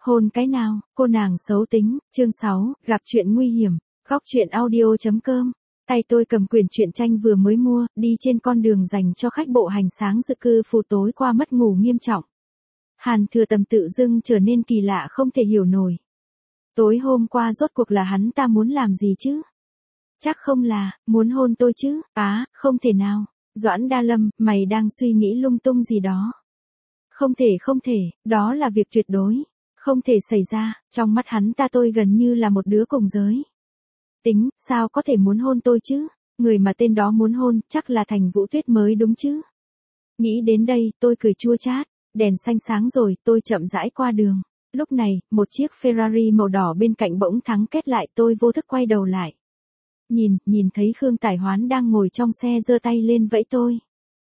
Hôn cái nào, cô nàng xấu tính, chương 6, gặp chuyện nguy hiểm, góc chuyện audio.com. Tay tôi cầm quyển truyện tranh vừa mới mua, đi trên con đường dành cho khách bộ hành sáng dự cư phù tối qua mất ngủ nghiêm trọng. Hàn Thừa Tầm tự dưng trở nên kỳ lạ không thể hiểu nổi. Tối hôm qua rốt cuộc là hắn ta muốn làm gì chứ? Chắc không là, muốn hôn tôi chứ? Không thể nào. Doãn Đa Lâm, mày đang suy nghĩ lung tung gì đó. Không thể, đó là việc tuyệt đối. Không thể xảy ra, trong mắt hắn ta tôi gần như là một đứa cùng giới. Tính, sao có thể muốn hôn tôi chứ? Người mà tên đó muốn hôn, chắc là Thành Vũ Tuyết mới đúng chứ? Nghĩ đến đây, tôi cười chua chát. Đèn xanh sáng rồi, tôi chậm rãi qua đường. Lúc này, một chiếc Ferrari màu đỏ bên cạnh bỗng thắng kết lại, tôi vô thức quay đầu lại. Nhìn thấy Khương Tải Hoán đang ngồi trong xe giơ tay lên vẫy tôi.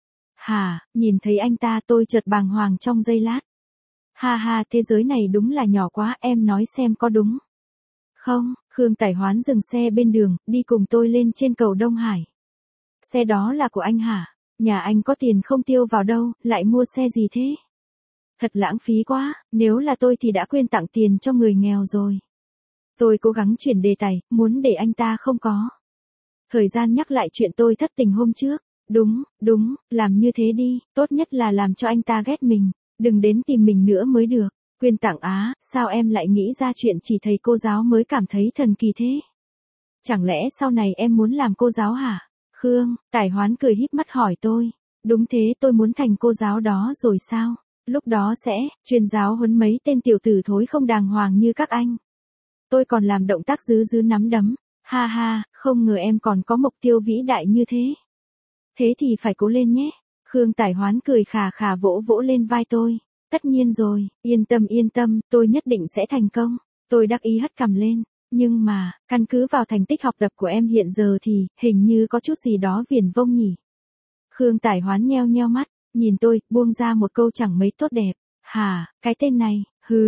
Nhìn thấy anh ta tôi chợt bàng hoàng trong giây lát. Ha, thế giới này đúng là nhỏ quá, em nói xem có đúng. Không, Khương Tải Hoán dừng xe bên đường, đi cùng tôi lên trên cầu Đông Hải. Xe đó là của anh hả? Nhà anh có tiền không tiêu vào đâu, lại mua xe gì thế? Thật lãng phí quá, nếu là tôi thì đã quyên tặng tiền cho người nghèo rồi. Tôi cố gắng chuyển đề tài, muốn để anh ta không có thời gian nhắc lại chuyện tôi thất tình hôm trước. Đúng, làm như thế đi, tốt nhất là làm cho anh ta ghét mình, đừng đến tìm mình nữa mới được. Quyên tặng sao em lại nghĩ ra chuyện chỉ thầy cô giáo mới cảm thấy thần kỳ thế? Chẳng lẽ sau này em muốn làm cô giáo hả? Khương Tải Hoán cười híp mắt hỏi tôi. Đúng thế, tôi muốn thành cô giáo đó rồi sao? Lúc đó sẽ chuyên giáo huấn mấy tên tiểu tử thối không đàng hoàng như các anh. Tôi còn làm động tác giữ nắm đấm. Ha, không ngờ em còn có mục tiêu vĩ đại như thế. Thế thì phải cố lên nhé. Khương Tải Hoán cười khà vỗ lên vai tôi. Tất nhiên rồi, yên tâm, tôi nhất định sẽ thành công. Tôi đắc ý hất cằm lên. Nhưng mà, căn cứ vào thành tích học tập của em hiện giờ thì, hình như có chút gì đó viển vông nhỉ. Khương Tải Hoán nheo mắt, nhìn tôi, buông ra một câu chẳng mấy tốt đẹp. Cái tên này,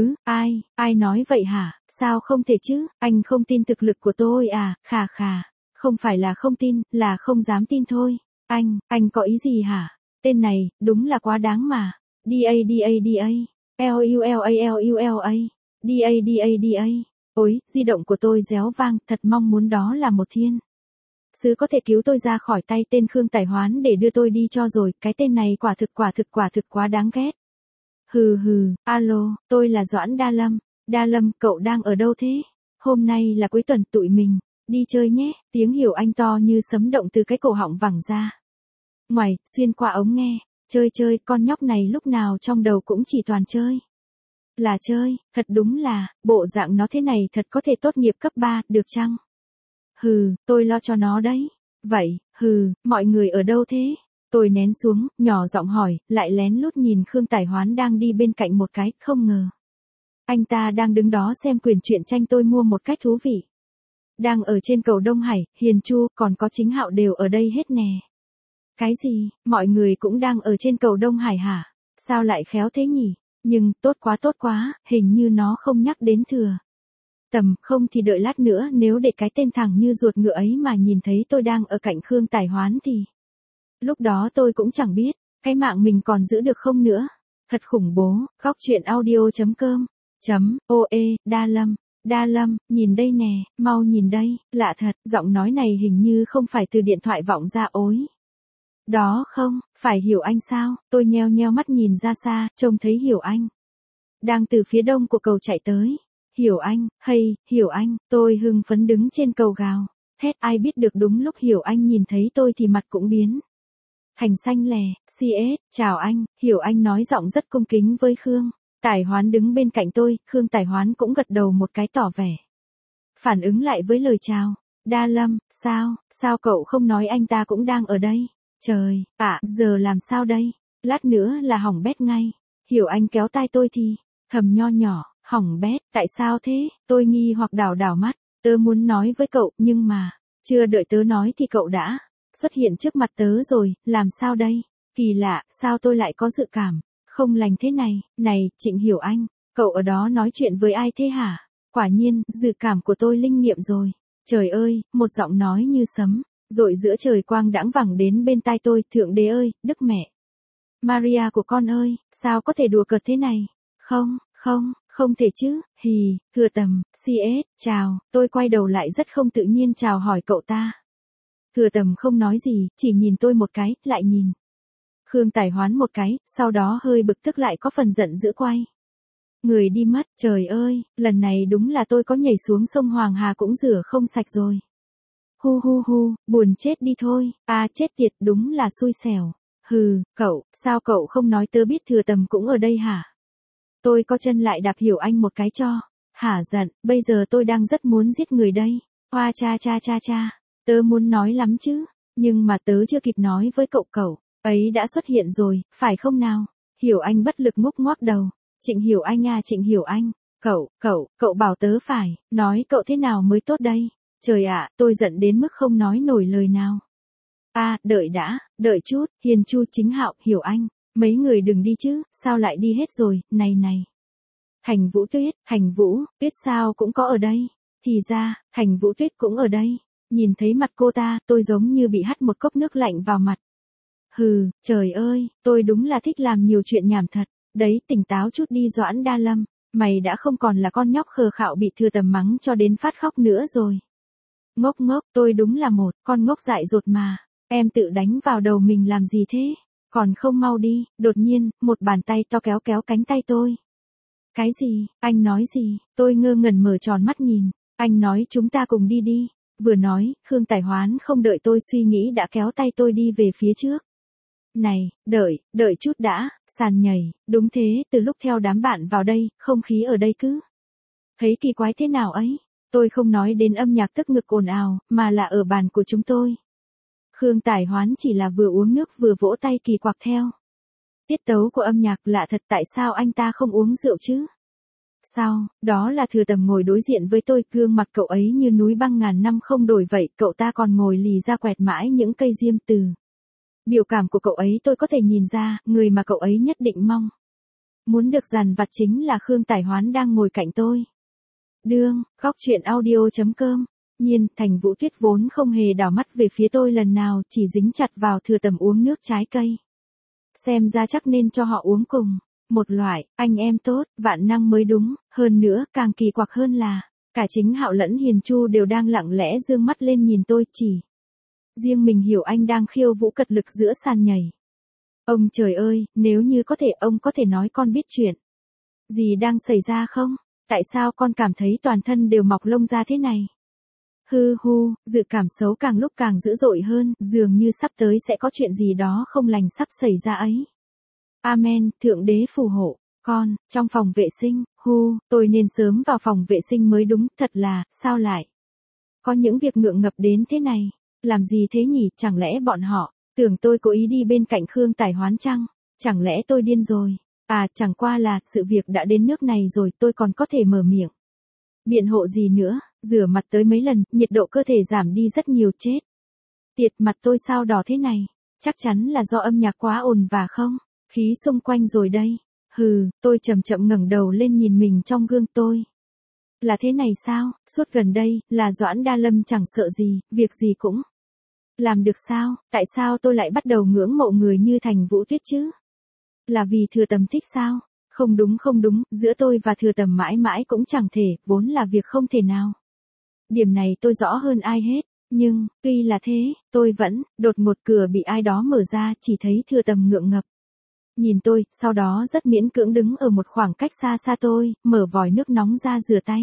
ai nói vậy hả? Sao không thể chứ, anh không tin thực lực của tôi à? Khà, không phải là không tin, là không dám tin thôi. Anh có ý gì hả? Tên này, đúng là quá đáng mà. DA. DA. Ôi, di động của tôi réo vang, thật mong muốn đó là một thiên sứ có thể cứu tôi ra khỏi tay tên Khương Tải Hoán để đưa tôi đi cho rồi, cái tên này quả thực quá đáng ghét. Alo, tôi là Doãn Đa Lâm. Đa Lâm, cậu đang ở đâu thế? Hôm nay là cuối tuần tụi mình đi chơi nhé. Tiếng Hiểu Anh to như sấm động từ cái cổ họng vẳng ra. Ngoài, xuyên qua ống nghe. Chơi, con nhóc này lúc nào trong đầu cũng chỉ toàn chơi. Là chơi, thật đúng là, bộ dạng nó thế này thật có thể tốt nghiệp cấp 3, được chăng? Tôi lo cho nó đấy. Vậy, mọi người ở đâu thế? Tôi nén xuống, nhỏ giọng hỏi, lại lén lút nhìn Khương Tải Hoán đang đi bên cạnh một cái, không ngờ. Anh ta đang đứng đó xem quyển truyện tranh tôi mua một cách thú vị. Đang ở trên cầu Đông Hải, Hiền Chu, còn có Chính Hạo đều ở đây hết nè. Cái gì, mọi người cũng đang ở trên cầu Đông Hải hả? Sao lại khéo thế nhỉ? Nhưng, tốt quá, hình như nó không nhắc đến Thừa Tầm, không thì đợi lát nữa nếu để cái tên thẳng như ruột ngựa ấy mà nhìn thấy tôi đang ở cạnh Khương Tải Hoán thì. Lúc đó tôi cũng chẳng biết, cái mạng mình còn giữ được không nữa. Thật khủng bố, góc chuyện audio.com. Đa Lâm, nhìn đây nè, mau nhìn đây, lạ thật, giọng nói này hình như không phải từ điện thoại vọng ra ối. Đó không, phải Hiểu Anh sao? Tôi nheo mắt nhìn ra xa, trông thấy Hiểu Anh đang từ phía đông của cầu chạy tới. Hiểu Anh, Hiểu Anh, tôi hưng phấn đứng trên cầu gào. Thét ai biết được đúng lúc Hiểu Anh nhìn thấy tôi thì mặt cũng biến. Hành xanh lè, CS, chào anh, Hiểu Anh nói giọng rất cung kính với Khương Tải Hoán đứng bên cạnh tôi, Khương Tải Hoán cũng gật đầu một cái tỏ vẻ phản ứng lại với lời chào. Đa Lâm, sao cậu không nói anh ta cũng đang ở đây? Trời, giờ làm sao đây? Lát nữa là hỏng bét ngay. Hiểu Anh kéo tai tôi thì, thầm nho nhỏ, hỏng bét, tại sao thế? Tôi nghi hoặc đảo mắt, tớ muốn nói với cậu, nhưng mà, chưa đợi tớ nói thì cậu đã xuất hiện trước mặt tớ rồi, làm sao đây? Kỳ lạ, sao tôi lại có dự cảm không lành thế này? Này, Trịnh Hiểu Anh, cậu ở đó nói chuyện với ai thế hả? Quả nhiên, dự cảm của tôi linh nghiệm rồi. Trời ơi, một giọng nói như sấm rội giữa trời quang đãng vẳng đến bên tai tôi, Thượng Đế ơi, Đức Mẹ Maria của con ơi, sao có thể đùa cợt thế này? Không thể chứ, hì, Thừa Tầm, CS, chào, tôi quay đầu lại rất không tự nhiên chào hỏi cậu ta. Thừa Tầm không nói gì, chỉ nhìn tôi một cái, lại nhìn Khương Tài Hoán một cái, sau đó hơi bực tức lại có phần giận dữ quay người đi mất. Trời ơi, lần này đúng là tôi có nhảy xuống sông Hoàng Hà cũng rửa không sạch rồi. Hu hu hu, buồn chết đi thôi, chết tiệt, đúng là xui xẻo. Hừ, cậu, sao cậu không nói tớ biết Thừa Tầm cũng ở đây hả? Tôi co chân lại đạp Hiểu Anh một cái cho. Hả giận, bây giờ tôi đang rất muốn giết người đây. Hoa cha cha cha cha, tớ muốn nói lắm chứ, nhưng mà tớ chưa kịp nói với cậu ấy đã xuất hiện rồi, phải không nào? Hiểu Anh bất lực ngúc ngoác đầu. Trịnh Hiểu Anh à, Trịnh Hiểu Anh, cậu bảo tớ phải, nói cậu thế nào mới tốt đây? Trời ạ, tôi giận đến mức không nói nổi lời nào. Đợi đã, đợi chút, Hiền Chu, Chính Hạo, Hiểu Anh, mấy người đừng đi chứ, sao lại đi hết rồi, này. Hành Vũ Tuyết sao cũng có ở đây? Thì ra, Hành Vũ Tuyết cũng ở đây. Nhìn thấy mặt cô ta, tôi giống như bị hắt một cốc nước lạnh vào mặt. Hừ, trời ơi, tôi đúng là thích làm nhiều chuyện nhảm thật. Đấy, tỉnh táo chút đi Doãn Đa Lâm, mày đã không còn là con nhóc khờ khạo bị Thừa Tầm mắng cho đến phát khóc nữa rồi. Ngốc, tôi đúng là một con ngốc dại dột mà, em tự đánh vào đầu mình làm gì thế, còn không mau đi. Đột nhiên, một bàn tay to kéo cánh tay tôi. Cái gì, anh nói gì? Tôi ngơ ngẩn mở tròn mắt nhìn, anh nói chúng ta cùng đi đi. Vừa nói, Khương Tài Hoán không đợi tôi suy nghĩ đã kéo tay tôi đi về phía trước. Này, đợi chút đã, sàn nhảy, đúng thế, từ lúc theo đám bạn vào đây, không khí ở đây cứ thấy kỳ quái thế nào ấy. Tôi không nói đến âm nhạc tức ngực ồn ào, mà là ở bàn của chúng tôi. Khương Tài Hoán chỉ là vừa uống nước vừa vỗ tay kỳ quặc theo tiết tấu của âm nhạc. Lạ thật, tại sao anh ta không uống rượu chứ? Sao, đó là Thừa Tầm ngồi đối diện với tôi, gương mặt cậu ấy như núi băng ngàn năm không đổi vậy, cậu ta còn ngồi lì ra quẹt mãi những cây diêm. Từ biểu cảm của cậu ấy tôi có thể nhìn ra, người mà cậu ấy nhất định mong muốn được dằn vặt chính là Khương Tài Hoán đang ngồi cạnh tôi. Góc truyện audio.com. Nhiên, Thành Vũ Tuyết vốn không hề đảo mắt về phía tôi lần nào, chỉ dính chặt vào Thừa Tầm uống nước trái cây. Xem ra chắc nên cho họ uống cùng một loại, anh em tốt, vạn năng mới đúng. Hơn nữa, càng kỳ quặc hơn là cả Chính Hạo lẫn Hiền Chu đều đang lặng lẽ dương mắt lên nhìn tôi, chỉ riêng mình Hiểu Anh đang khiêu vũ cật lực giữa sàn nhảy. Ông trời ơi, nếu như có thể ông có thể nói con biết chuyện gì đang xảy ra không? Tại sao con cảm thấy toàn thân đều mọc lông ra thế này? Dự cảm xấu càng lúc càng dữ dội hơn, dường như sắp tới sẽ có chuyện gì đó không lành sắp xảy ra ấy. Amen, Thượng Đế phù hộ. Trong phòng vệ sinh, tôi nên sớm vào phòng vệ sinh mới đúng, thật là, sao lại có những việc ngượng ngập đến thế này? Làm gì thế nhỉ, chẳng lẽ bọn họ tưởng tôi cố ý đi bên cạnh Khương Tài Hoán chăng? Chẳng lẽ tôi điên rồi? Chẳng qua là, sự việc đã đến nước này rồi, tôi còn có thể mở miệng biện hộ gì nữa. Rửa mặt tới mấy lần, nhiệt độ cơ thể giảm đi rất nhiều. Chết tiệt, mặt tôi sao đỏ thế này? Chắc chắn là do âm nhạc quá ồn và không khí xung quanh rồi đây. Tôi chậm chậm ngẩng đầu lên nhìn mình trong gương. Tôi là thế này sao? Suốt gần đây, là Doãn Đa Lâm chẳng sợ gì, việc gì cũng làm được sao? Tại sao tôi lại bắt đầu ngưỡng mộ người như Thành Vũ Tuyết chứ? Là vì Thừa Tầm thích sao? Không đúng, giữa tôi và Thừa Tầm mãi mãi cũng chẳng thể, vốn là việc không thể nào. Điểm này tôi rõ hơn ai hết, nhưng, tuy là thế, tôi vẫn, đột ngột cửa bị ai đó mở ra, chỉ thấy Thừa Tầm ngượng ngập nhìn tôi, sau đó rất miễn cưỡng đứng ở một khoảng cách xa xa tôi, mở vòi nước nóng ra rửa tay.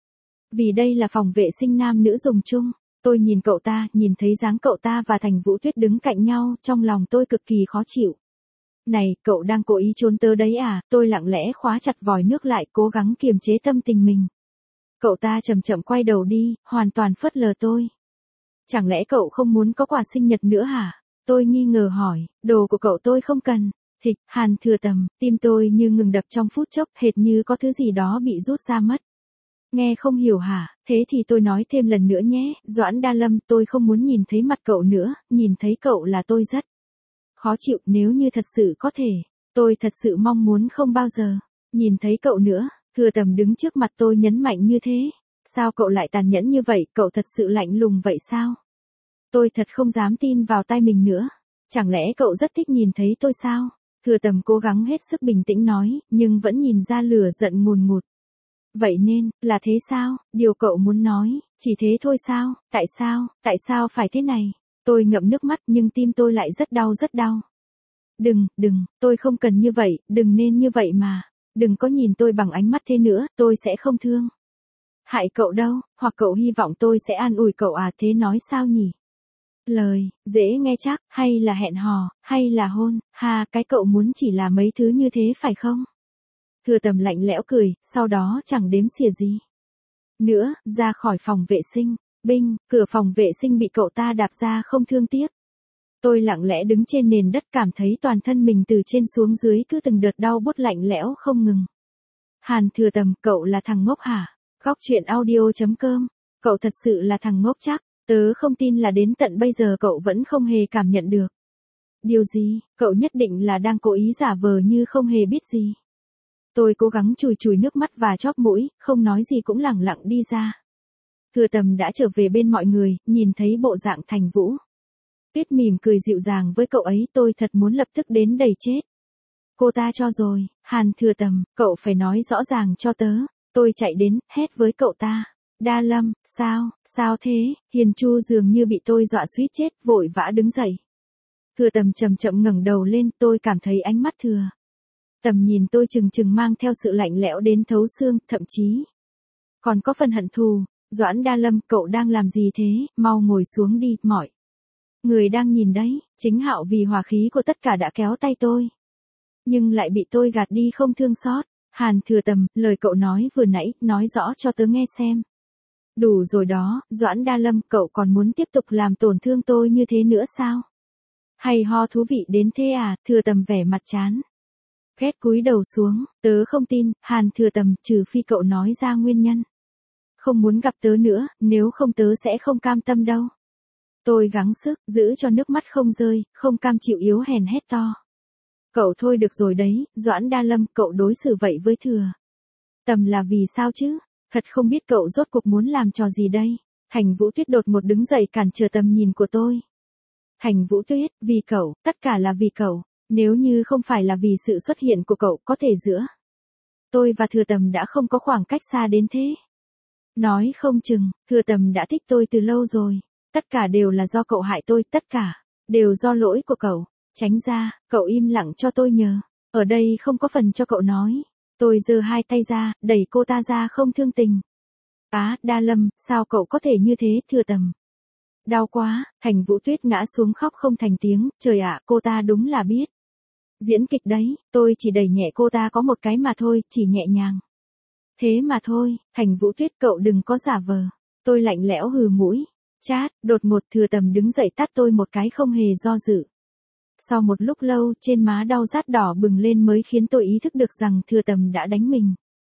Vì đây là phòng vệ sinh nam nữ dùng chung. Tôi nhìn cậu ta, nhìn thấy dáng cậu ta và Thành Vũ Tuyết đứng cạnh nhau, trong lòng tôi cực kỳ khó chịu. Này, cậu đang cố ý trốn tớ đấy à? Tôi lặng lẽ khóa chặt vòi nước lại, cố gắng kiềm chế tâm tình mình. Cậu ta chậm chậm quay đầu đi, hoàn toàn phớt lờ tôi. Chẳng lẽ cậu không muốn có quà sinh nhật nữa hả? Tôi nghi ngờ hỏi, đồ của cậu tôi không cần. Thịch, Hàn Thừa Tầm, tim tôi như ngừng đập trong phút chốc, hệt như có thứ gì đó bị rút ra mất. Nghe không hiểu hả? Thế thì tôi nói thêm lần nữa nhé, Doãn Đa Lâm, tôi không muốn nhìn thấy mặt cậu nữa, nhìn thấy cậu là tôi rất khó chịu. Nếu như thật sự có thể, tôi thật sự mong muốn không bao giờ nhìn thấy cậu nữa. Thừa Tầm đứng trước mặt tôi nhấn mạnh như thế. Sao cậu lại tàn nhẫn như vậy, cậu thật sự lạnh lùng vậy sao? Tôi thật không dám tin vào tai mình nữa. Chẳng lẽ cậu rất thích nhìn thấy tôi sao? Thừa Tầm cố gắng hết sức bình tĩnh nói, nhưng vẫn nhìn ra lửa giận ngùn ngụt Vậy nên, là thế sao, điều cậu muốn nói, chỉ thế thôi sao, tại sao phải thế này? Tôi ngậm nước mắt nhưng tim tôi lại rất đau rất đau. Đừng, tôi không cần như vậy, đừng nên như vậy mà. Đừng có nhìn tôi bằng ánh mắt thế nữa, tôi sẽ không thương hại cậu đâu, hoặc cậu hy vọng tôi sẽ an ủi cậu à, thế nói sao nhỉ? Lời, dễ nghe chắc, hay là hẹn hò, hay là hôn, cái cậu muốn chỉ là mấy thứ như thế phải không? Thừa Tầm lạnh lẽo cười, sau đó chẳng đếm xỉa gì nữa, ra khỏi phòng vệ sinh. Binh, cửa phòng vệ sinh bị cậu ta đạp ra không thương tiếc. Tôi lặng lẽ đứng trên nền đất cảm thấy toàn thân mình từ trên xuống dưới cứ từng đợt đau buốt lạnh lẽo không ngừng. Hàn Thừa Tầm, cậu là thằng ngốc hả? Góc truyện audio.com. Cậu thật sự là thằng ngốc chắc, tớ không tin là đến tận bây giờ cậu vẫn không hề cảm nhận được. Điều gì, cậu nhất định là đang cố ý giả vờ như không hề biết gì. Tôi cố gắng chùi chùi nước mắt và chóp mũi, không nói gì cũng lẳng lặng đi ra. Thừa Tầm đã trở về bên mọi người, nhìn thấy bộ dạng Thành Vũ Tuyết mỉm cười dịu dàng với cậu ấy, tôi thật muốn lập tức đến đầy chết cô ta cho rồi. Hàn Thừa Tầm, cậu phải nói rõ ràng cho tớ. Tôi chạy đến, hét với cậu ta. Đa Lâm, sao thế? Hiền Chu dường như bị tôi dọa suýt chết, vội vã đứng dậy. Thừa Tầm chậm chậm ngẩng đầu lên, tôi cảm thấy ánh mắt Thừa Tầm nhìn tôi chừng chừng mang theo sự lạnh lẽo đến thấu xương, thậm chí còn có phần hận thù. Doãn Đa Lâm, cậu đang làm gì thế? Mau ngồi xuống đi, mọi người đang nhìn đấy. Chính Hạo vì hòa khí của tất cả đã kéo tay tôi, nhưng lại bị tôi gạt đi không thương xót. Hàn Thừa Tầm, lời cậu nói vừa nãy, nói rõ cho tớ nghe xem. Đủ rồi đó, Doãn Đa Lâm, cậu còn muốn tiếp tục làm tổn thương tôi như thế nữa sao? Hay ho thú vị đến thế à? Thừa Tầm vẻ mặt chán ghét cúi đầu xuống. Tớ không tin, Hàn Thừa Tầm, trừ phi cậu nói ra nguyên nhân không muốn gặp tớ nữa, nếu không tớ sẽ không cam tâm đâu. Tôi gắng sức, giữ cho nước mắt không rơi, không cam chịu yếu hèn hét to. Cậu thôi được rồi đấy, Doãn Đa Lâm, cậu đối xử vậy với Thừa Tầm là vì sao chứ? Thật không biết cậu rốt cuộc muốn làm trò gì đây? Thành Vũ Tuyết đột ngột đứng dậy cản trở tầm nhìn của tôi. Thành Vũ Tuyết, vì cậu, tất cả là vì cậu. Nếu như không phải là vì sự xuất hiện của cậu, có thể giữa tôi và Thừa Tầm đã không có khoảng cách xa đến thế. Nói không chừng, Thừa Tầm đã thích tôi từ lâu rồi. Tất cả đều là do cậu hại tôi, tất cả đều do lỗi của cậu. Tránh ra, cậu im lặng cho tôi nhờ. Ở đây không có phần cho cậu nói. Tôi giơ hai tay ra, đẩy cô ta ra không thương tình. Đa Lâm, sao cậu có thể như thế? Thừa Tầm. Đau quá. Thành Vũ Tuyết ngã xuống khóc không thành tiếng. Trời ạ, cô ta đúng là biết diễn kịch đấy. Tôi chỉ đẩy nhẹ cô ta có một cái mà thôi, chỉ nhẹ nhàng thế mà thôi. Thành Vũ Tuyết, cậu đừng có giả vờ. Tôi lạnh lẽo hừ mũi. Chát, đột ngột Thừa Tầm đứng dậy tát tôi một cái không hề do dự. Sau một lúc lâu, trên má đau rát đỏ bừng lên mới khiến tôi ý thức được rằng Thừa Tầm đã đánh mình.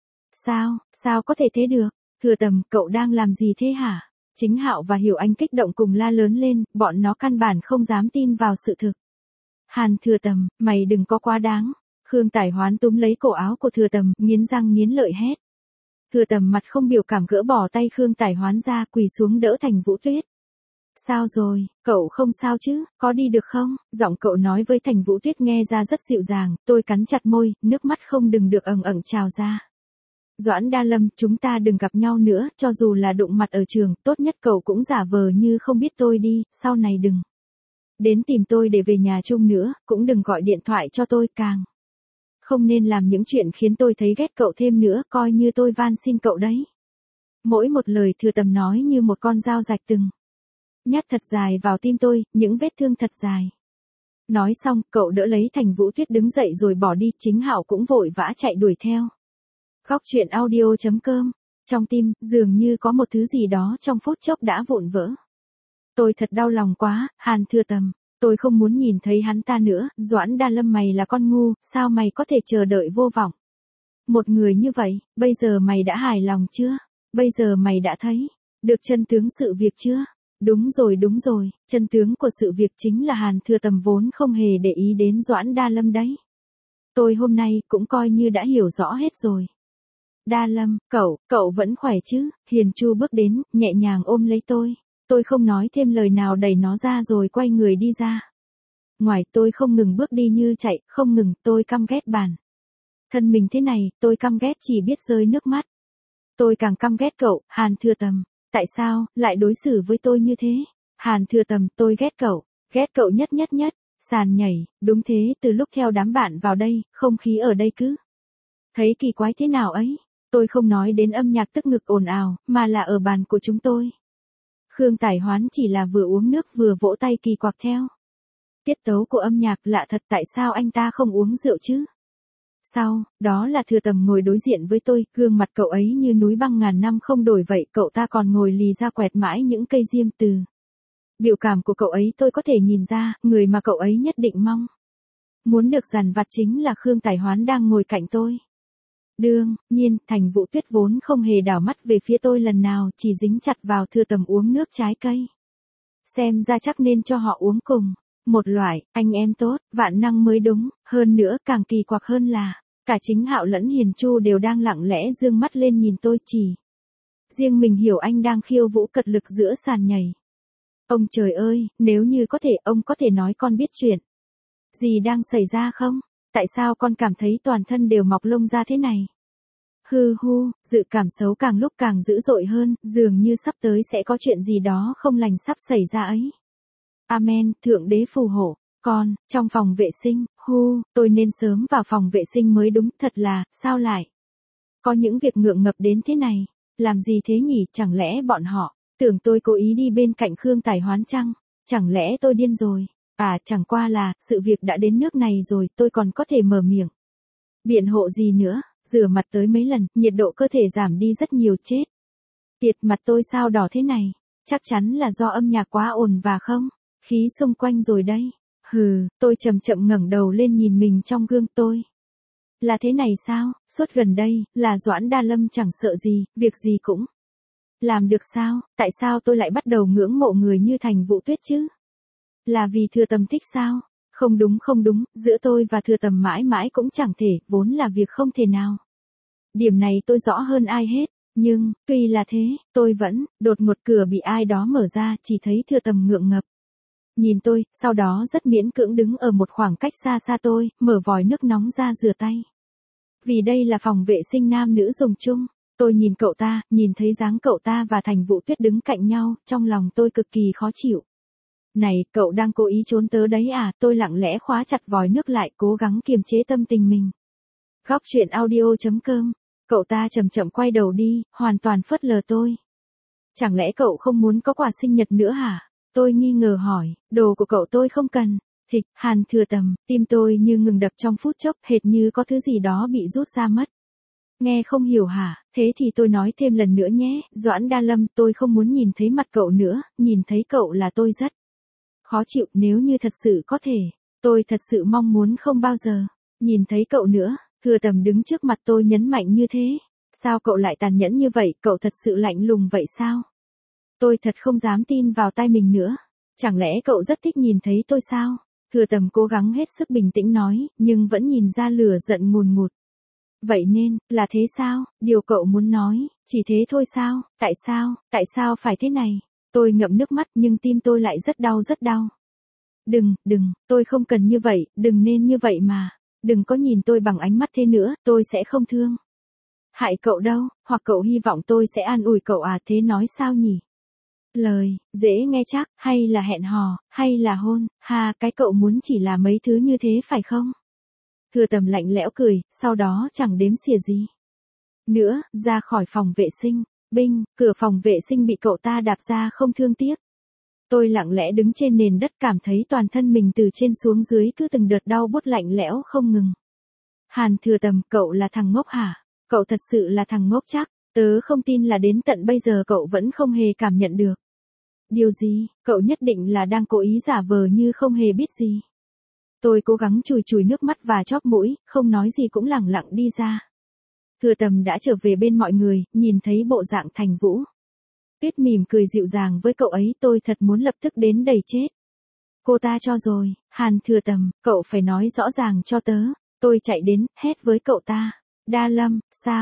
Sao có thể thế được? Thừa Tầm, cậu đang làm gì thế hả? Chính Hạo và Hiểu Anh kích động cùng la lớn lên, bọn nó căn bản không dám tin vào sự thực. Hàn Thừa Tầm, mày đừng có quá đáng. Khương Tài Hoán túm lấy cổ áo của Thừa Tầm, nghiến răng nghiến lợi hét. Thừa Tầm mặt không biểu cảm gỡ bỏ tay Khương Tài Hoán ra, quỳ xuống đỡ Thành Vũ Tuyết. Sao rồi, cậu không sao chứ, có đi được không? Giọng cậu nói với Thành Vũ Tuyết nghe ra rất dịu dàng, tôi cắn chặt môi, nước mắt không đừng được ẩn trào ra. Doãn Đa Lâm, chúng ta đừng gặp nhau nữa, cho dù là đụng mặt ở trường, tốt nhất cậu cũng giả vờ như không biết tôi đi, sau này đừng đến tìm tôi để về nhà chung nữa, cũng đừng gọi điện thoại cho tôi, càng không nên làm những chuyện khiến tôi thấy ghét cậu thêm nữa, coi như tôi van xin cậu đấy. Mỗi một lời Thừa Tầm nói như một con dao rạch từng nhát thật dài vào tim tôi, những vết thương thật dài. Nói xong, cậu đỡ lấy Thành Vũ Tuyết đứng dậy rồi bỏ đi, Chính Hạo cũng vội vã chạy đuổi theo. Góc truyện audio.com. Trong tim, dường như có một thứ gì đó trong phút chốc đã vụn vỡ. Tôi thật đau lòng quá, Hàn Thừa Tầm. Tôi không muốn nhìn thấy hắn ta nữa, Doãn Đa Lâm, mày là con ngu, sao mày có thể chờ đợi vô vọng một người như vậy? Bây giờ mày đã hài lòng chưa? Bây giờ mày đã thấy được chân tướng sự việc chưa? Đúng rồi, chân tướng của sự việc chính là Hàn Thừa Tầm vốn không hề để ý đến Doãn Đa Lâm đấy. Tôi hôm nay cũng coi như đã hiểu rõ hết rồi. Đa Lâm, cậu vẫn khỏe chứ? Hiền Chu bước đến, nhẹ nhàng ôm lấy tôi. Tôi không nói thêm lời nào, đẩy nó ra rồi quay người đi ra. Ngoài tôi không ngừng bước đi như chạy, không ngừng, tôi căm ghét bản thân mình thế này, tôi căm ghét chỉ biết rơi nước mắt. Tôi càng căm ghét cậu, Hàn Thừa Tầm. Tại sao, lại đối xử với tôi như thế? Hàn Thừa Tầm, tôi ghét cậu nhất nhất nhất. Sàn nhảy, đúng thế, từ lúc theo đám bạn vào đây, không khí ở đây cứ thấy kỳ quái thế nào ấy. Tôi không nói đến âm nhạc tức ngực ồn ào, mà là ở bàn của chúng tôi. Khương Tài Hoán chỉ là vừa uống nước vừa vỗ tay kỳ quặc theo tiết tấu của âm nhạc, lạ thật, tại sao anh ta không uống rượu chứ? Sau, đó là Thừa Tầm ngồi đối diện với tôi, gương mặt cậu ấy như núi băng ngàn năm không đổi vậy, cậu ta còn ngồi lì ra quẹt mãi những cây diêm. Từ biểu cảm của cậu ấy tôi có thể nhìn ra, người mà cậu ấy nhất định mong muốn được dằn vặt chính là Khương Tài Hoán đang ngồi cạnh tôi. Đương nhiên, Thành Vũ Tuyết vốn không hề đảo mắt về phía tôi lần nào, chỉ dính chặt vào Thừa Tầm uống nước trái cây. Xem ra chắc nên cho họ uống cùng một loại, anh em tốt, vạn năng mới đúng, hơn nữa càng kỳ quặc hơn là, cả Chính Hạo lẫn Hiền Chu đều đang lặng lẽ dương mắt lên nhìn tôi, chỉ riêng mình hiểu anh đang khiêu vũ cật lực giữa sàn nhảy. Ông trời ơi, nếu như có thể, ông có thể nói con biết chuyện gì đang xảy ra không? Tại sao con cảm thấy toàn thân đều mọc lông ra thế này? Hư hu, dự cảm xấu càng lúc càng dữ dội hơn, dường như sắp tới sẽ có chuyện gì đó không lành sắp xảy ra ấy. Amen, Thượng Đế phù hộ. Con, trong phòng vệ sinh, tôi nên sớm vào phòng vệ sinh mới đúng, thật là, sao lại có những việc ngượng ngập đến thế này? Làm gì thế nhỉ, chẳng lẽ bọn họ tưởng tôi cố ý đi bên cạnh Khương Tài Hoán chăng? Chẳng lẽ tôi điên rồi? À, chẳng qua là, sự việc đã đến nước này rồi, tôi còn có thể mở miệng biện hộ gì nữa? Rửa mặt tới mấy lần, nhiệt độ cơ thể giảm đi rất nhiều, chết tiệt, mặt tôi sao đỏ thế này? Chắc chắn là do âm nhạc quá ồn và không khí xung quanh rồi đây. Tôi chậm chậm ngẩng đầu lên nhìn mình trong gương. Tôi là thế này sao? Suốt gần đây, là Doãn Đa Lâm chẳng sợ gì, việc gì cũng làm được sao? Tại sao tôi lại bắt đầu ngưỡng mộ người như Thành Vũ Tuyết chứ? Là vì Thừa Tầm thích sao? Không đúng, giữa tôi và Thừa Tầm mãi mãi cũng chẳng thể, vốn là việc không thể nào. Điểm này tôi rõ hơn ai hết, nhưng, tuy là thế, tôi vẫn, đột ngột cửa bị ai đó mở ra, chỉ thấy Thừa Tầm ngượng ngập nhìn tôi, sau đó rất miễn cưỡng đứng ở một khoảng cách xa xa tôi, mở vòi nước nóng ra rửa tay. Vì đây là phòng vệ sinh nam nữ dùng chung. Tôi nhìn cậu ta, nhìn thấy dáng cậu ta và Thành Vũ Tuyết đứng cạnh nhau, trong lòng tôi cực kỳ khó chịu. Này, cậu đang cố ý trốn tớ đấy à? Tôi lặng lẽ khóa chặt vòi nước lại, cố gắng kiềm chế tâm tình mình. Góc truyện audio.com. Cậu ta chậm chậm quay đầu đi, hoàn toàn phớt lờ tôi. Chẳng lẽ cậu không muốn có quà sinh nhật nữa hả? Tôi nghi ngờ hỏi, đồ của cậu tôi không cần. Thịch, Hàn Thừa Tầm, tim tôi như ngừng đập trong phút chốc, hệt như có thứ gì đó bị rút ra mất. Nghe không hiểu hả? Thế thì tôi nói thêm lần nữa nhé, Doãn Đa Lâm, tôi không muốn nhìn thấy mặt cậu nữa, nhìn thấy cậu là tôi rất khó chịu, nếu như thật sự có thể, tôi thật sự mong muốn không bao giờ nhìn thấy cậu nữa. Thừa Tầm đứng trước mặt tôi nhấn mạnh như thế. Sao cậu lại tàn nhẫn như vậy, cậu thật sự lạnh lùng vậy sao? Tôi thật không dám tin vào tai mình nữa. Chẳng lẽ cậu rất thích nhìn thấy tôi sao? Thừa Tầm cố gắng hết sức bình tĩnh nói, nhưng vẫn nhìn ra lửa giận ngùn ngụt. Vậy nên, là thế sao? Điều cậu muốn nói, chỉ thế thôi sao? Tại sao phải thế này? Tôi ngậm nước mắt nhưng tim tôi lại rất đau. Đừng, tôi không cần như vậy, đừng nên như vậy mà. Đừng có nhìn tôi bằng ánh mắt thế nữa, tôi sẽ không thương hại cậu đâu, hoặc cậu hy vọng tôi sẽ an ủi cậu à, thế nói sao nhỉ? Lời, dễ nghe chắc, hay là hẹn hò, hay là hôn, cái cậu muốn chỉ là mấy thứ như thế phải không? Thừa Tầm lạnh lẽo cười, sau đó chẳng đếm xỉa gì nữa, ra khỏi phòng vệ sinh. Binh, cửa phòng vệ sinh bị cậu ta đạp ra không thương tiếc. Tôi lặng lẽ đứng trên nền đất, cảm thấy toàn thân mình từ trên xuống dưới cứ từng đợt đau buốt lạnh lẽo không ngừng. Hàn Thừa Tầm, cậu là thằng ngốc hả? Cậu thật sự là thằng ngốc chắc? Tớ không tin là đến tận bây giờ cậu vẫn không hề cảm nhận được. Điều gì? Cậu nhất định là đang cố ý giả vờ như không hề biết gì. Tôi cố gắng chùi nước mắt và chóp mũi, không nói gì cũng lẳng lặng đi ra. Thừa Tầm đã trở về bên mọi người, nhìn thấy bộ dạng Thành Vũ Tuyết mỉm cười dịu dàng với cậu ấy, tôi thật muốn lập tức đến đẩy chết cô ta cho rồi. Hàn Thừa Tầm, cậu phải nói rõ ràng cho tớ. Tôi chạy đến, hét với cậu ta. Đa Lâm,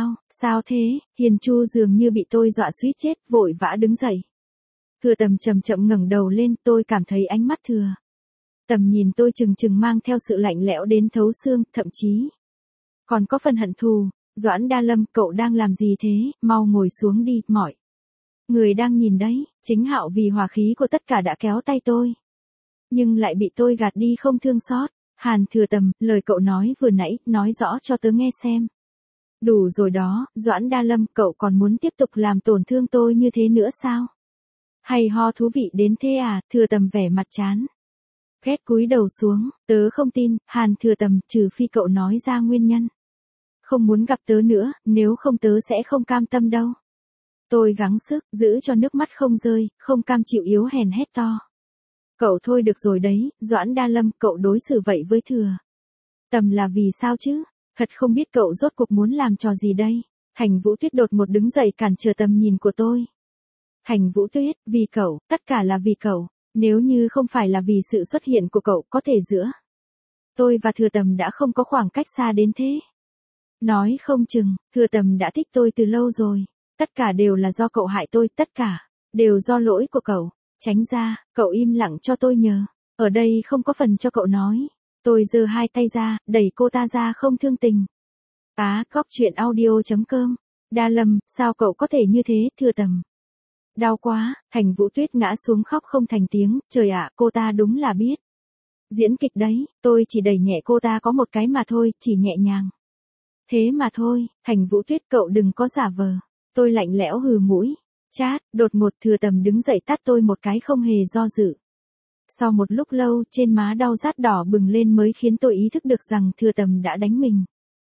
sao thế? Hiền Chu dường như bị tôi dọa suýt chết, vội vã đứng dậy. Thừa Tầm chậm chậm ngẩng đầu lên, tôi cảm thấy ánh mắt Thừa Tầm nhìn tôi chừng chừng mang theo sự lạnh lẽo đến thấu xương, thậm chí còn có phần hận thù. Doãn Đa Lâm, cậu đang làm gì thế, mau ngồi xuống đi, mọi người đang nhìn đấy. Chính Hạo vì hòa khí của tất cả đã kéo tay tôi, nhưng lại bị tôi gạt đi không thương xót. Hàn Thừa Tầm, lời cậu nói vừa nãy, nói rõ cho tớ nghe xem. Đủ rồi đó, Doãn Đa Lâm, cậu còn muốn tiếp tục làm tổn thương tôi như thế nữa sao? Hay ho thú vị đến thế à? Thừa Tầm vẻ mặt chán ghét cúi đầu xuống, tớ không tin. Hàn Thừa Tầm, trừ phi cậu nói ra nguyên nhân. Không muốn gặp tớ nữa, nếu không tớ sẽ không cam tâm đâu. Tôi gắng sức, giữ cho nước mắt không rơi, không cam chịu yếu hèn hét to. Cậu thôi được rồi đấy, Doãn Đa Lâm, cậu đối xử vậy với Thừa Tầm là vì sao chứ? Thật không biết cậu rốt cuộc muốn làm trò gì đây? Thành Vũ Tuyết đột một đứng dậy cản trở tầm nhìn của tôi. Thành Vũ Tuyết, vì cậu, tất cả là vì cậu. Nếu như không phải là vì sự xuất hiện của cậu, có thể giữa tôi và Thừa Tầm đã không có khoảng cách xa đến thế. Nói không chừng, Thừa Tầm đã thích tôi từ lâu rồi. Tất cả đều là do cậu hại tôi, tất cả đều do lỗi của cậu. Tránh ra, cậu im lặng cho tôi nhờ. Ở đây không có phần cho cậu nói. Tôi giơ hai tay ra, đẩy cô ta ra không thương tình. Góc chuyện audio.com. Đa Lâm, sao cậu có thể như thế, Thừa Tầm? Đau quá. Thành Vũ Tuyết ngã xuống khóc không thành tiếng. Trời ạ, cô ta đúng là biết diễn kịch đấy. Tôi chỉ đẩy nhẹ cô ta có một cái mà thôi, chỉ nhẹ nhàng thế mà thôi. Thành Vũ Tuyết, cậu đừng có giả vờ. Tôi lạnh lẽo hừ mũi. Chát, đột ngột Thừa Tầm đứng dậy tát tôi một cái không hề do dự. Sau một lúc lâu, trên má đau rát đỏ bừng lên mới khiến tôi ý thức được rằng Thừa Tầm đã đánh mình.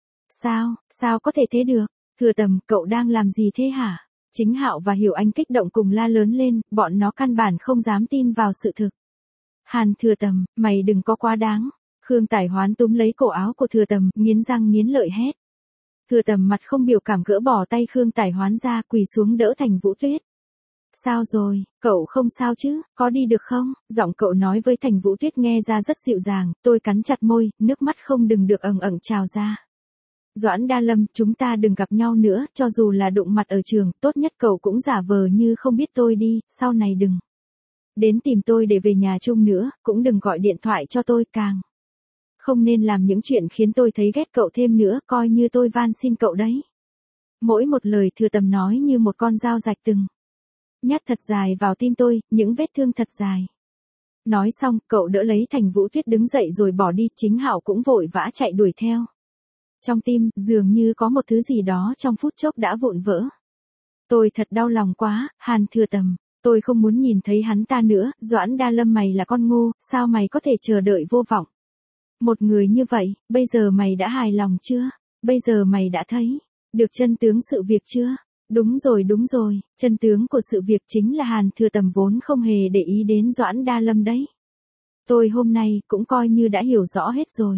Sao có thể thế được? Thừa Tầm, cậu đang làm gì thế hả? Chính Hạo và Hiểu Anh kích động cùng la lớn lên, bọn nó căn bản không dám tin vào sự thực. Hàn Thừa Tầm, mày đừng có quá đáng. Khương Tài Hoán túm lấy cổ áo của Thừa Tầm, nghiến răng nghiến lợi hét. Thừa Tầm mặt không biểu cảm gỡ bỏ tay Khương Tài Hoán ra, quỳ xuống đỡ Thành Vũ Tuyết. Sao rồi, cậu không sao chứ, có đi được không? Giọng cậu nói với Thành Vũ Tuyết nghe ra rất dịu dàng, tôi cắn chặt môi, nước mắt không đừng được ẩn ẩn trào ra. Doãn Đa Lâm, chúng ta đừng gặp nhau nữa, cho dù là đụng mặt ở trường, tốt nhất cậu cũng giả vờ như không biết tôi đi, sau này đừng đến tìm tôi để về nhà chung nữa, cũng đừng gọi điện thoại cho tôi, càng không nên làm những chuyện khiến tôi thấy ghét cậu thêm nữa, coi như tôi van xin cậu đấy. Mỗi một lời Thừa Tầm nói như một con dao rạch từng nhát thật dài vào tim tôi, những vết thương thật dài. Nói xong, cậu đỡ lấy Thành Vũ Tuyết đứng dậy rồi bỏ đi, Chính Hạo cũng vội vã chạy đuổi theo. Trong tim, dường như có một thứ gì đó trong phút chốc đã vụn vỡ. Tôi thật đau lòng quá, Hàn Thừa Tầm, tôi không muốn nhìn thấy hắn ta nữa. Doãn Đa Lâm, mày là con ngu, sao mày có thể chờ đợi vô vọng một người như vậy? Bây giờ mày đã hài lòng chưa? Bây giờ mày đã thấy được chân tướng sự việc chưa? Đúng rồi, chân tướng của sự việc chính là Hàn Thừa Tầm vốn không hề để ý đến Doãn Đa Lâm đấy. Tôi hôm nay cũng coi như đã hiểu rõ hết rồi.